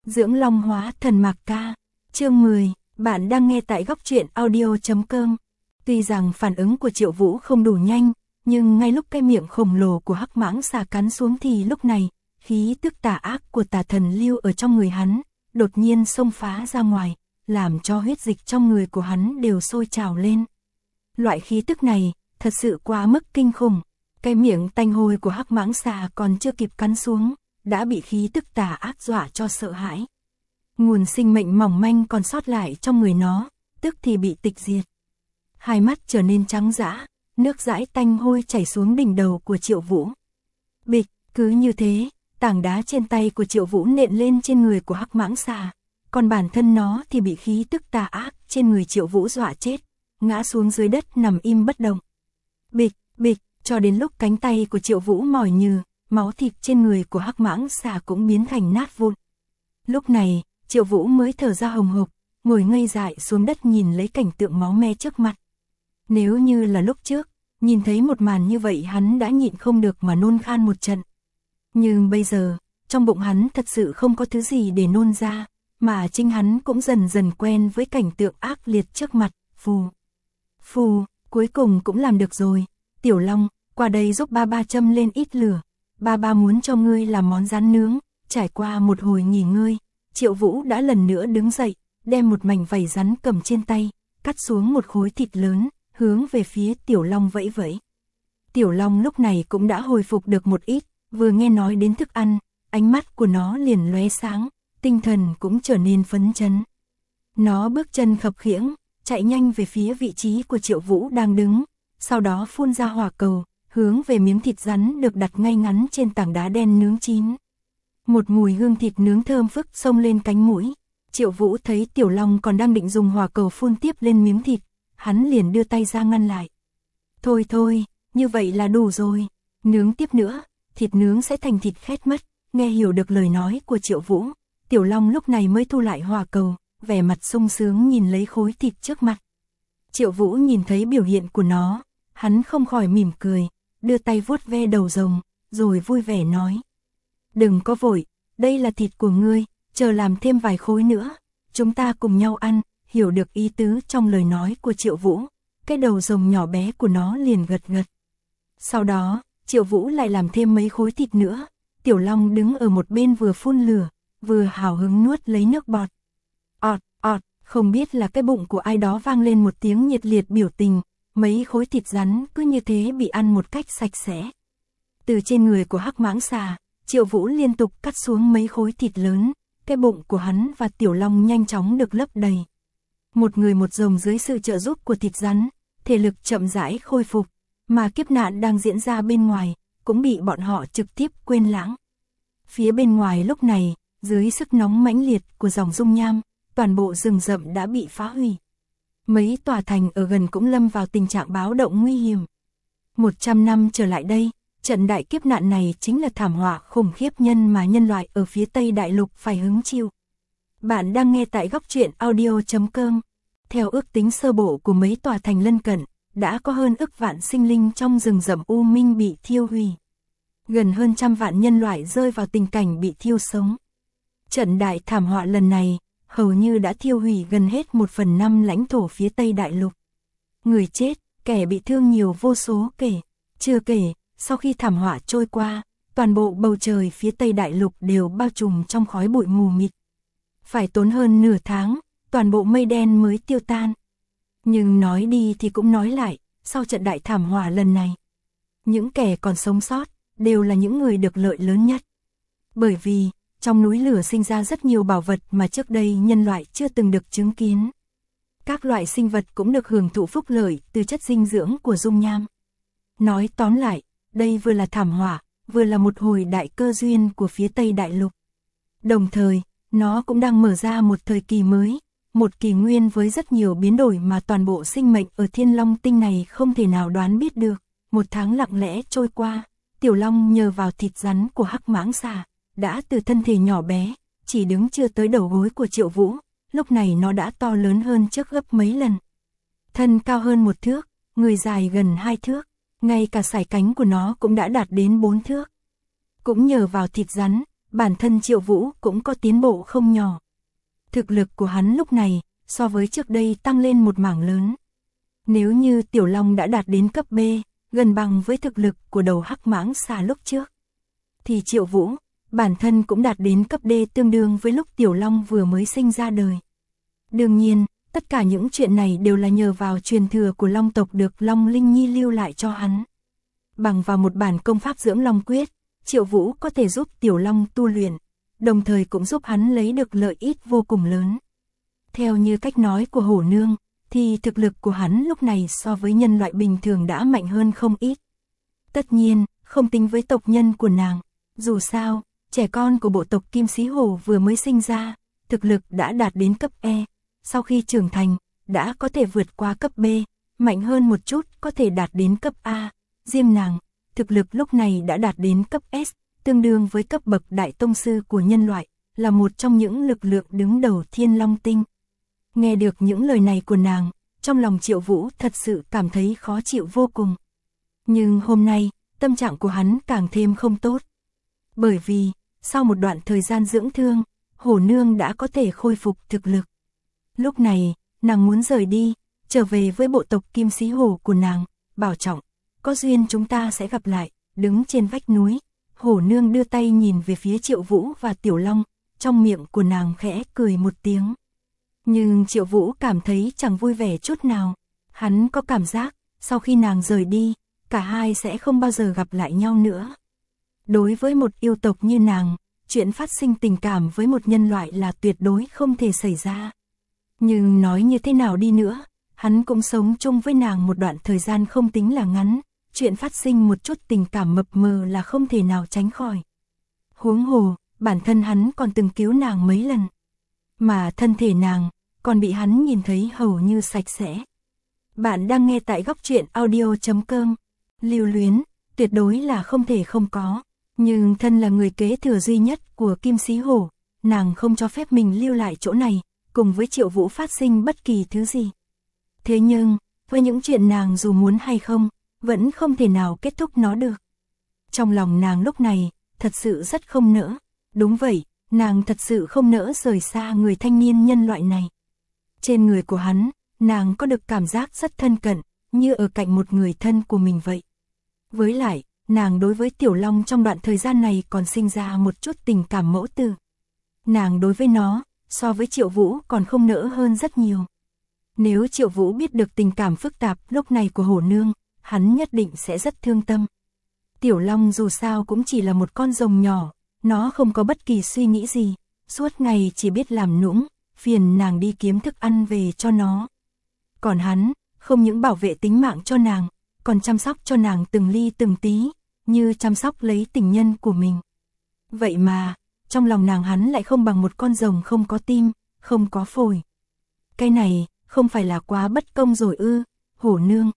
Dưỡng long hóa thần Mạc Ca. Chương 10, bạn đang nghe tại góc truyện audio.com. Tuy rằng phản ứng của Triệu Vũ không đủ nhanh, nhưng ngay lúc cái miệng khổng lồ của hắc mãng xà cắn xuống thì lúc này, khí tức tà ác của tà thần lưu ở trong người hắn, đột nhiên xông phá ra ngoài, làm cho huyết dịch trong người của hắn đều sôi trào lên. Loại khí tức này, thật sự quá mức kinh khủng. Cái miệng tanh hôi của hắc mãng xà còn chưa kịp cắn xuống, đã bị khí tức tà ác dọa cho sợ hãi. Nguồn sinh mệnh mỏng manh còn sót lại trong người nó, tức thì bị tịch diệt. Hai mắt trở nên trắng dã, nước dãi tanh hôi chảy xuống đỉnh đầu của Triệu Vũ. Bịch, cứ như thế, tảng đá trên tay của Triệu Vũ nện lên trên người của hắc mãng xà, còn bản thân nó thì bị khí tức tà ác trên người Triệu Vũ dọa chết, ngã xuống dưới đất nằm im bất động. Bịch, bịch, cho đến lúc cánh tay của Triệu Vũ mỏi nhừ, máu thịt trên người của hắc mãng xà cũng biến thành nát vụn. Lúc này, Triệu Vũ mới thở ra hồng hộc, ngồi ngây dại xuống đất nhìn lấy cảnh tượng máu me trước mặt. Nếu như là lúc trước, nhìn thấy một màn như vậy hắn đã nhịn không được mà nôn khan một trận. Nhưng bây giờ, trong bụng hắn thật sự không có thứ gì để nôn ra, mà chính hắn cũng dần dần quen với cảnh tượng ác liệt trước mặt. Phù, phù, cuối cùng cũng làm được rồi. Tiểu Long, qua đây giúp ba ba châm lên ít lửa. Ba ba muốn cho ngươi làm món rán nướng. Trải qua một hồi nghỉ ngơi, Triệu Vũ đã lần nữa đứng dậy, đem một mảnh vảy rắn cầm trên tay, cắt xuống một khối thịt lớn, hướng về phía Tiểu Long vẫy vẫy. Tiểu Long lúc này cũng đã hồi phục được một ít, vừa nghe nói đến thức ăn, ánh mắt của nó liền lóe sáng, tinh thần cũng trở nên phấn chấn. Nó bước chân khập khiễng, chạy nhanh về phía vị trí của Triệu Vũ đang đứng, sau đó phun ra hỏa cầu, hướng về miếng thịt rắn được đặt ngay ngắn trên tảng đá đen nướng chín. Một mùi hương thịt nướng thơm phức xông lên cánh mũi. Triệu Vũ thấy Tiểu Long còn đang định dùng hỏa cầu phun tiếp lên miếng thịt, hắn liền đưa tay ra ngăn lại. Thôi thôi, như vậy là đủ rồi, nướng tiếp nữa, thịt nướng sẽ thành thịt khét mất. Nghe hiểu được lời nói của Triệu Vũ, Tiểu Long lúc này mới thu lại hỏa cầu, vẻ mặt sung sướng nhìn lấy khối thịt trước mặt. Triệu Vũ nhìn thấy biểu hiện của nó, hắn không khỏi mỉm cười, đưa tay vuốt ve đầu rồng, rồi vui vẻ nói. Đừng có vội, đây là thịt của ngươi, chờ làm thêm vài khối nữa, chúng ta cùng nhau ăn. Hiểu được ý tứ trong lời nói của Triệu Vũ, cái đầu rồng nhỏ bé của nó liền gật gật. Sau đó, Triệu Vũ lại làm thêm mấy khối thịt nữa. Tiểu Long đứng ở một bên vừa phun lửa, vừa hào hứng nuốt lấy nước bọt. Ọt, ọt, không biết là cái bụng của ai đó vang lên một tiếng nhiệt liệt biểu tình, mấy khối thịt rắn cứ như thế bị ăn một cách sạch sẽ. Từ trên người của hắc mãng xà, Triệu Vũ liên tục cắt xuống mấy khối thịt lớn, cái bụng của hắn và Tiểu Long nhanh chóng được lấp đầy. Một người một rồng dưới sự trợ giúp của thịt rắn, thể lực chậm rãi khôi phục, mà kiếp nạn đang diễn ra bên ngoài, cũng bị bọn họ trực tiếp quên lãng. Phía bên ngoài lúc này, dưới sức nóng mãnh liệt của dòng dung nham, toàn bộ rừng rậm đã bị phá hủy. Mấy tòa thành ở gần cũng lâm vào tình trạng báo động nguy hiểm. 100 năm trở lại đây, trận đại kiếp nạn này chính là thảm họa khủng khiếp nhân mà nhân loại ở phía Tây Đại Lục phải hứng chịu. Bạn đang nghe tại góc truyện audio.com. Theo ước tính sơ bộ của mấy tòa thành lân cận, đã có hơn ức vạn sinh linh trong rừng rậm U Minh bị thiêu hủy. Gần hơn trăm vạn nhân loại rơi vào tình cảnh bị thiêu sống. Trận đại thảm họa lần này, hầu như đã thiêu hủy gần hết 1/5 lãnh thổ phía Tây Đại Lục. Người chết, kẻ bị thương nhiều vô số kể. Chưa kể, sau khi thảm họa trôi qua, toàn bộ bầu trời phía Tây Đại Lục đều bao trùm trong khói bụi mù mịt. Phải tốn hơn nửa tháng, toàn bộ mây đen mới tiêu tan. Nhưng nói đi thì cũng nói lại, sau trận đại thảm họa lần này, những kẻ còn sống sót, đều là những người được lợi lớn nhất. Bởi vì, trong núi lửa sinh ra rất nhiều bảo vật mà trước đây nhân loại chưa từng được chứng kiến. Các loại sinh vật cũng được hưởng thụ phúc lợi từ chất dinh dưỡng của dung nham. Nói tóm lại, đây vừa là thảm họa, vừa là một hồi đại cơ duyên của phía Tây Đại Lục. Đồng thời, nó cũng đang mở ra một thời kỳ mới, một kỷ nguyên với rất nhiều biến đổi mà toàn bộ sinh mệnh ở Thiên Long Tinh này không thể nào đoán biết được. Một tháng lặng lẽ trôi qua, Tiểu Long nhờ vào thịt rắn của hắc mãng xà, đã từ thân thể nhỏ bé, chỉ đứng chưa tới đầu gối của Triệu Vũ, lúc này nó đã to lớn hơn trước gấp mấy lần. Thân cao hơn 1 thước, người dài gần 2 thước, ngay cả sải cánh của nó cũng đã đạt đến 4 thước. Cũng nhờ vào thịt rắn, bản thân Triệu Vũ cũng có tiến bộ không nhỏ. Thực lực của hắn lúc này, so với trước đây tăng lên một mảng lớn. Nếu như Tiểu Long đã đạt đến cấp B, gần bằng với thực lực của đầu hắc mãng xà lúc trước, thì Triệu Vũ, bản thân cũng đạt đến cấp D tương đương với lúc Tiểu Long vừa mới sinh ra đời. Đương nhiên, tất cả những chuyện này đều là nhờ vào truyền thừa của Long tộc được Long Linh Nhi lưu lại cho hắn. Bằng vào một bản công pháp dưỡng Long quyết, Triệu Vũ có thể giúp Tiểu Long tu luyện, đồng thời cũng giúp hắn lấy được lợi ích vô cùng lớn. Theo như cách nói của Hổ Nương, thì thực lực của hắn lúc này so với nhân loại bình thường đã mạnh hơn không ít. Tất nhiên, không tính với tộc nhân của nàng. Dù sao, trẻ con của bộ tộc Kim Xí Hổ vừa mới sinh ra, thực lực đã đạt đến cấp E. Sau khi trưởng thành, đã có thể vượt qua cấp B, mạnh hơn một chút có thể đạt đến cấp A. Riêng nàng, thực lực lúc này đã đạt đến cấp S, tương đương với cấp bậc đại tông sư của nhân loại, là một trong những lực lượng đứng đầu Thiên Long Tinh. Nghe được những lời này của nàng, trong lòng Triệu Vũ thật sự cảm thấy khó chịu vô cùng. Nhưng hôm nay, tâm trạng của hắn càng thêm không tốt. Bởi vì, sau một đoạn thời gian dưỡng thương, Hổ Nương đã có thể khôi phục thực lực. Lúc này, nàng muốn rời đi, trở về với bộ tộc Kim Xí Hổ của nàng, bảo trọng, có duyên chúng ta sẽ gặp lại. Đứng trên vách núi, Hổ Nương đưa tay nhìn về phía Triệu Vũ và Tiểu Long, trong miệng của nàng khẽ cười một tiếng. Nhưng Triệu Vũ cảm thấy chẳng vui vẻ chút nào. Hắn có cảm giác, sau khi nàng rời đi, cả hai sẽ không bao giờ gặp lại nhau nữa. Đối với một yêu tộc như nàng, chuyện phát sinh tình cảm với một nhân loại là tuyệt đối không thể xảy ra. Nhưng nói như thế nào đi nữa, hắn cũng sống chung với nàng một đoạn thời gian không tính là ngắn, chuyện phát sinh một chút tình cảm mập mờ là không thể nào tránh khỏi. Huống hồ, bản thân hắn còn từng cứu nàng mấy lần, mà thân thể nàng còn bị hắn nhìn thấy hầu như sạch sẽ. Bạn đang nghe tại góc truyện audio.com. Lưu luyến, tuyệt đối là không thể không có. Nhưng thân là người kế thừa duy nhất của Kim Xí Hổ, nàng không cho phép mình lưu lại chỗ này, cùng với Triệu Vũ phát sinh bất kỳ thứ gì. Thế nhưng, với những chuyện nàng dù muốn hay không, vẫn không thể nào kết thúc nó được. Trong lòng nàng lúc này, thật sự rất không nỡ. Đúng vậy, nàng thật sự không nỡ rời xa người thanh niên nhân loại này. Trên người của hắn, nàng có được cảm giác rất thân cận, như ở cạnh một người thân của mình vậy. Với lại, nàng đối với Tiểu Long trong đoạn thời gian này còn sinh ra một chút tình cảm mẫu tử. Nàng đối với nó, so với Triệu Vũ còn không nỡ hơn rất nhiều. Nếu Triệu Vũ biết được tình cảm phức tạp lúc này của Hổ Nương, hắn nhất định sẽ rất thương tâm. Tiểu Long dù sao cũng chỉ là một con rồng nhỏ, nó không có bất kỳ suy nghĩ gì, suốt ngày chỉ biết làm nũng, phiền nàng đi kiếm thức ăn về cho nó. Còn hắn, không những bảo vệ tính mạng cho nàng, còn chăm sóc cho nàng từng ly từng tí, như chăm sóc lấy tình nhân của mình. Vậy mà, trong lòng nàng hắn lại không bằng một con rồng không có tim, không có phổi. Cái này, không phải là quá bất công rồi ư? Hổ Nương,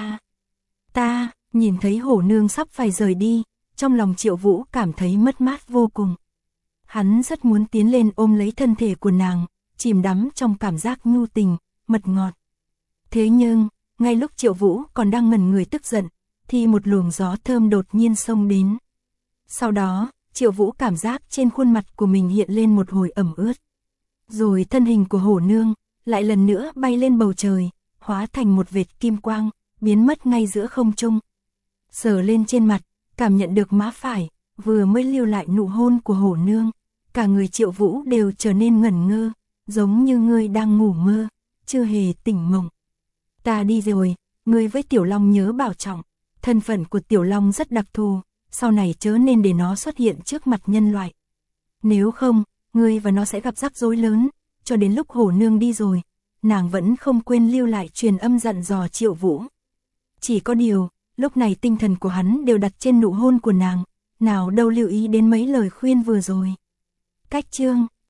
ta, nhìn thấy Hổ Nương sắp phải rời đi, trong lòng Triệu Vũ cảm thấy mất mát vô cùng. Hắn rất muốn tiến lên ôm lấy thân thể của nàng, chìm đắm trong cảm giác nhu tình, mật ngọt. Thế nhưng, ngay lúc Triệu Vũ còn đang ngẩn người tức giận, thì một luồng gió thơm đột nhiên xông đến. Sau đó, Triệu Vũ cảm giác trên khuôn mặt của mình hiện lên một hồi ẩm ướt. Rồi thân hình của Hổ Nương lại lần nữa bay lên bầu trời, hóa thành một vệt kim quang, biến mất ngay giữa không trung. Sờ lên trên mặt, cảm nhận được má phải, vừa mới lưu lại nụ hôn của Hổ Nương, cả người Triệu Vũ đều trở nên ngẩn ngơ, giống như người đang ngủ mơ, chưa hề tỉnh mộng. Ta đi rồi, ngươi với Tiểu Long nhớ bảo trọng, thân phận của Tiểu Long rất đặc thù, sau này chớ nên để nó xuất hiện trước mặt nhân loại. Nếu không, ngươi và nó sẽ gặp rắc rối lớn, cho đến lúc Hổ Nương đi rồi, nàng vẫn không quên lưu lại truyền âm dặn dò Triệu Vũ. Chỉ có điều, lúc này tinh thần của hắn đều đặt trên nụ hôn của nàng, nào đâu lưu ý đến mấy lời khuyên vừa rồi. Cách chương